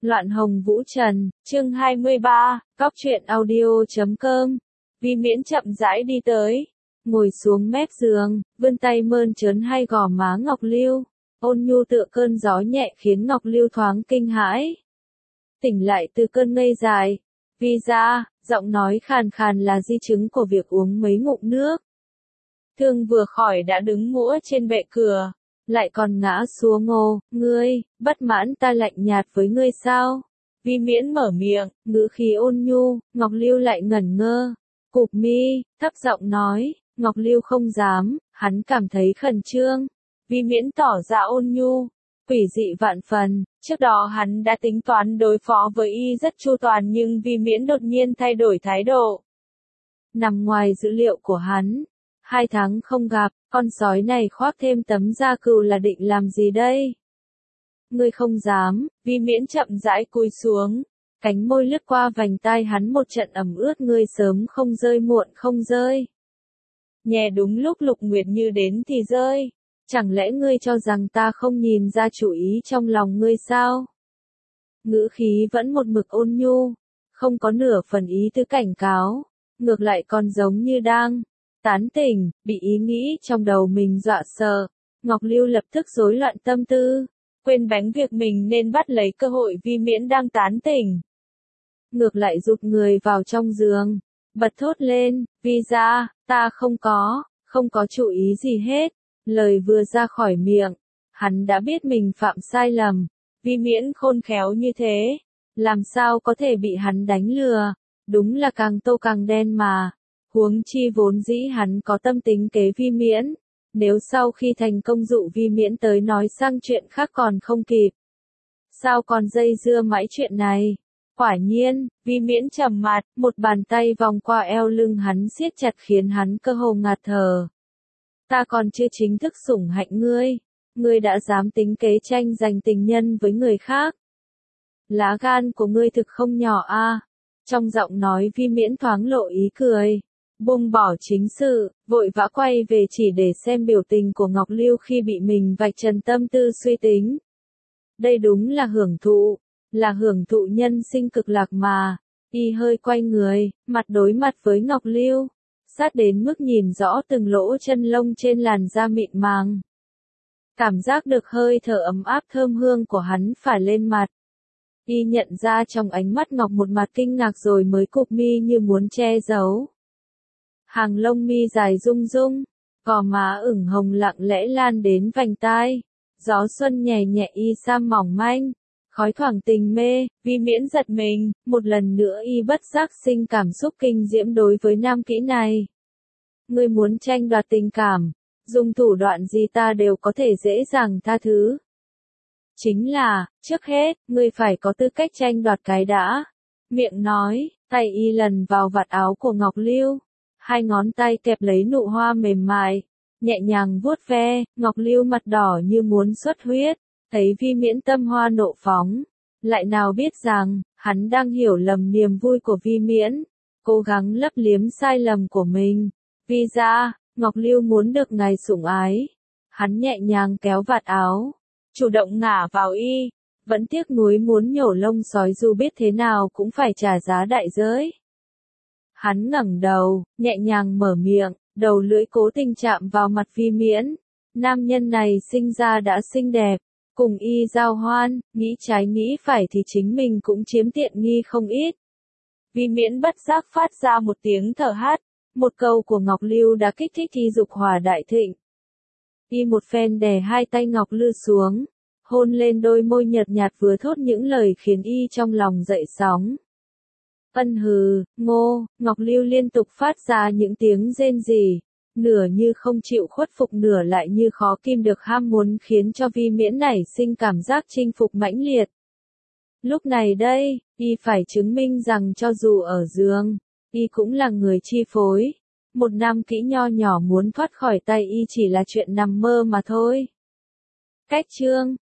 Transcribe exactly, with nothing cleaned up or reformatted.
Loạn hồng vũ trần, chương hai mươi ba, cóc truyện audio chấm com. Vi Miễn chậm rãi đi tới, ngồi xuống mép giường, vươn tay mơn trớn hai gò má Ngọc Lưu, ôn nhu tựa cơn gió nhẹ khiến Ngọc Lưu thoáng kinh hãi. Tỉnh lại từ cơn ngây dài, Vi ra, giọng nói khàn khàn là di chứng của việc uống mấy ngụm nước. Thương vừa khỏi đã đứng ngũa trên bệ cửa, lại còn ngã xuống ngô, ngươi, bất mãn ta lạnh nhạt với ngươi sao? Vi Miễn mở miệng, ngữ khí ôn nhu, Ngọc Lưu lại ngẩn ngơ, cụp mi, thấp giọng nói, Ngọc Lưu không dám, hắn cảm thấy khẩn trương. Vi Miễn tỏ ra ôn nhu, quỷ dị vạn phần, trước đó hắn đã tính toán đối phó với y rất chu toàn nhưng Vi Miễn đột nhiên thay đổi thái độ. Nằm ngoài dữ liệu của hắn. Hai tháng không gặp, con sói này khoác thêm tấm da cừu là định làm gì đây? Ngươi không dám, Vi Miễn chậm rãi cúi xuống, cánh môi lướt qua vành tai hắn một trận ẩm ướt, ngươi sớm không rơi muộn không rơi. Nhè đúng lúc Lục Nguyệt Như đến thì rơi, chẳng lẽ ngươi cho rằng ta không nhìn ra chủ ý trong lòng ngươi sao? Ngữ khí vẫn một mực ôn nhu, không có nửa phần ý tứ cảnh cáo, ngược lại còn giống như đang tán tỉnh, bị ý nghĩ trong đầu mình dọa sợ. Ngọc Lưu lập tức rối loạn tâm tư, quên bánh việc mình nên bắt lấy cơ hội Vi Miễn đang tán tỉnh. Ngược lại rụt người vào trong giường, bật thốt lên, Vi ra, ta không có, không có chủ ý gì hết. Lời vừa ra khỏi miệng, hắn đã biết mình phạm sai lầm. Vi Miễn khôn khéo như thế, làm sao có thể bị hắn đánh lừa, đúng là càng tô càng đen mà. Huống chi vốn dĩ hắn có tâm tính kế Vi Miễn, nếu sau khi thành công dụ Vi Miễn tới nói sang chuyện khác còn không kịp. Sao còn dây dưa mãi chuyện này? Quả nhiên, Vi Miễn trầm mặt, một bàn tay vòng qua eo lưng hắn siết chặt khiến hắn cơ hồ ngạt thở. Ta còn chưa chính thức sủng hạnh ngươi, ngươi đã dám tính kế tranh giành tình nhân với người khác. Lá gan của ngươi thực không nhỏ a. À. Trong giọng nói Vi Miễn thoáng lộ ý cười. Buông bỏ chính sự, vội vã quay về chỉ để xem biểu tình của Ngọc Lưu khi bị mình vạch trần tâm tư suy tính. Đây đúng là hưởng thụ, là hưởng thụ nhân sinh cực lạc mà. Y hơi quay người, mặt đối mặt với Ngọc Lưu, sát đến mức nhìn rõ từng lỗ chân lông trên làn da mịn màng. Cảm giác được hơi thở ấm áp thơm hương của hắn phả lên mặt. Y nhận ra trong ánh mắt Ngọc một mặt kinh ngạc rồi mới cụp mi như muốn che giấu. Hàng lông mi dài rung rung, gò má ửng hồng lặng lẽ lan đến vành tai. Gió xuân nhẹ nhẹ y sam mỏng manh, khói thoảng tình mê. Vi Miễn giật mình, một lần nữa y bất giác sinh cảm xúc kinh diễm đối với nam kỹ này. Ngươi muốn tranh đoạt tình cảm, dùng thủ đoạn gì ta đều có thể dễ dàng tha thứ. Chính là, trước hết, ngươi phải có tư cách tranh đoạt cái đã. Miệng nói, tay y lần vào vạt áo của Ngọc Lưu. Hai ngón tay kẹp lấy nụ hoa mềm mại, nhẹ nhàng vuốt ve. Ngọc Lưu mặt đỏ như muốn xuất huyết, thấy Vi Miễn tâm hoa nộ phóng, lại nào biết rằng, hắn đang hiểu lầm niềm vui của Vi Miễn, cố gắng lấp liếm sai lầm của mình. Vi ra, Ngọc Lưu muốn được ngài sủng ái. Hắn nhẹ nhàng kéo vạt áo, chủ động ngả vào y, vẫn tiếc nuối muốn nhổ lông sói dù biết thế nào cũng phải trả giá đại giới. Hắn ngẩng đầu, nhẹ nhàng mở miệng, đầu lưỡi cố tình chạm vào mặt Vi Miễn. Nam nhân này sinh ra đã xinh đẹp, cùng y giao hoan, nghĩ trái nghĩ phải thì chính mình cũng chiếm tiện nghi không ít. Vi Miễn bất giác phát ra một tiếng thở hắt, một câu của Ngọc Lưu đã kích thích y dục hỏa đại thịnh. Y một phen đè hai tay Ngọc Lưu xuống, hôn lên đôi môi nhợt nhạt vừa thốt những lời khiến y trong lòng dậy sóng. Ân hừ, ngô, Ngọc Lưu liên tục phát ra những tiếng rên rỉ, nửa như không chịu khuất phục nửa lại như khó kìm được ham muốn khiến cho Vi Miễn nảy sinh cảm giác chinh phục mãnh liệt. Lúc này đây, y phải chứng minh rằng cho dù ở giường, y cũng là người chi phối. Một nam kỹ nho nhỏ muốn thoát khỏi tay y chỉ là chuyện nằm mơ mà thôi. Cách chương